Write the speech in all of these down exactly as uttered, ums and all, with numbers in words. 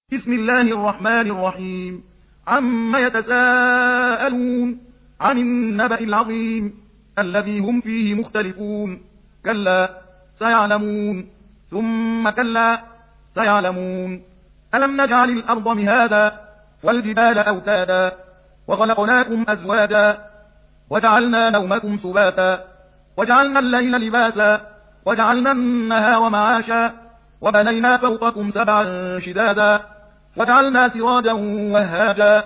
بسم الله الرحمن الرحيم. عم يتساءلون عن النبأ العظيم الذي هم فيه مختلفون. كلا سيعلمون ثم كلا سيعلمون. ألم نجعل الأرض مهادا والجبال أوتادا وخلقناكم أزواجا وجعلنا نومكم سباتا وجعلنا الليل لباسا وجعلنا النهار معاشا وبنينا فوقكم سبعا شدادا وجعلنا سراجا وهاجا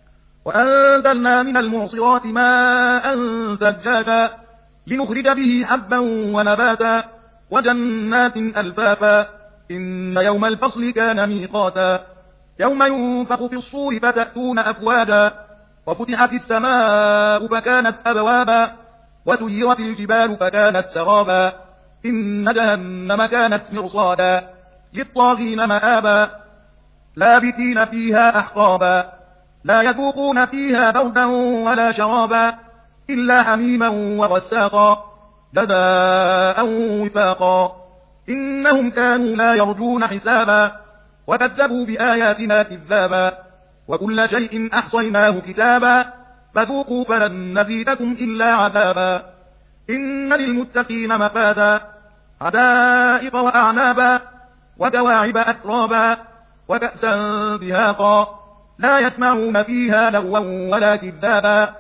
وأنزلنا من المعصرات ماء ثجاجا لنخرج به حبا ونباتا وجنات ألفافا إن يوم الفصل كان ميقاتا يوم ينفخ في الصور فتأتون أفواجا وفتحت السماء فكانت أبوابا وسيرت الجبال فكانت سرابا إن جهنم كانت مرصادا للطاغين مآبا لابثين فيها أحقابا لا يذوقون فيها بردا ولا شرابا إلا حميما وغساقا جزاء وفاقا إنهم كانوا لا يرجون حسابا وكذبوا بآياتنا كذابا وكل شيء أحصيناه كتابا فذوقوا فلن نزيدكم إلا عذابا إن للمتقين مفازا حدائق وأعنابا وكواعب أترابا وكأسا دهاقا لا يسمعون فيها لغوا ولا كذابا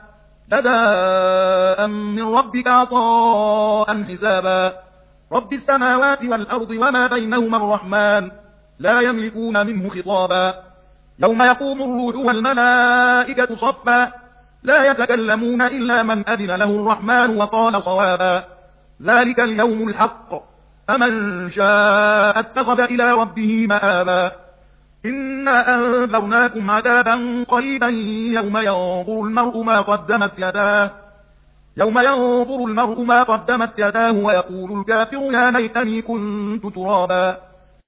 جزاء من ربك عطاء حسابا رب السماوات والأرض وما بينهما الرحمن لا يملكون منه خطابا يوم يقوم الروح والملائكة صفا لا يتكلمون إلا من أذن له الرحمن وقال صوابا ذلك اليوم الحق فمن شاء اتخذ إلى ربه مآبا إنا أنذرناكم عذابا قريبا يوم ينظر المرء ما قدمت يداه يوم ينظر المرء ما قدمت يداه ويقول الكافر يا ليتني كنت ترابا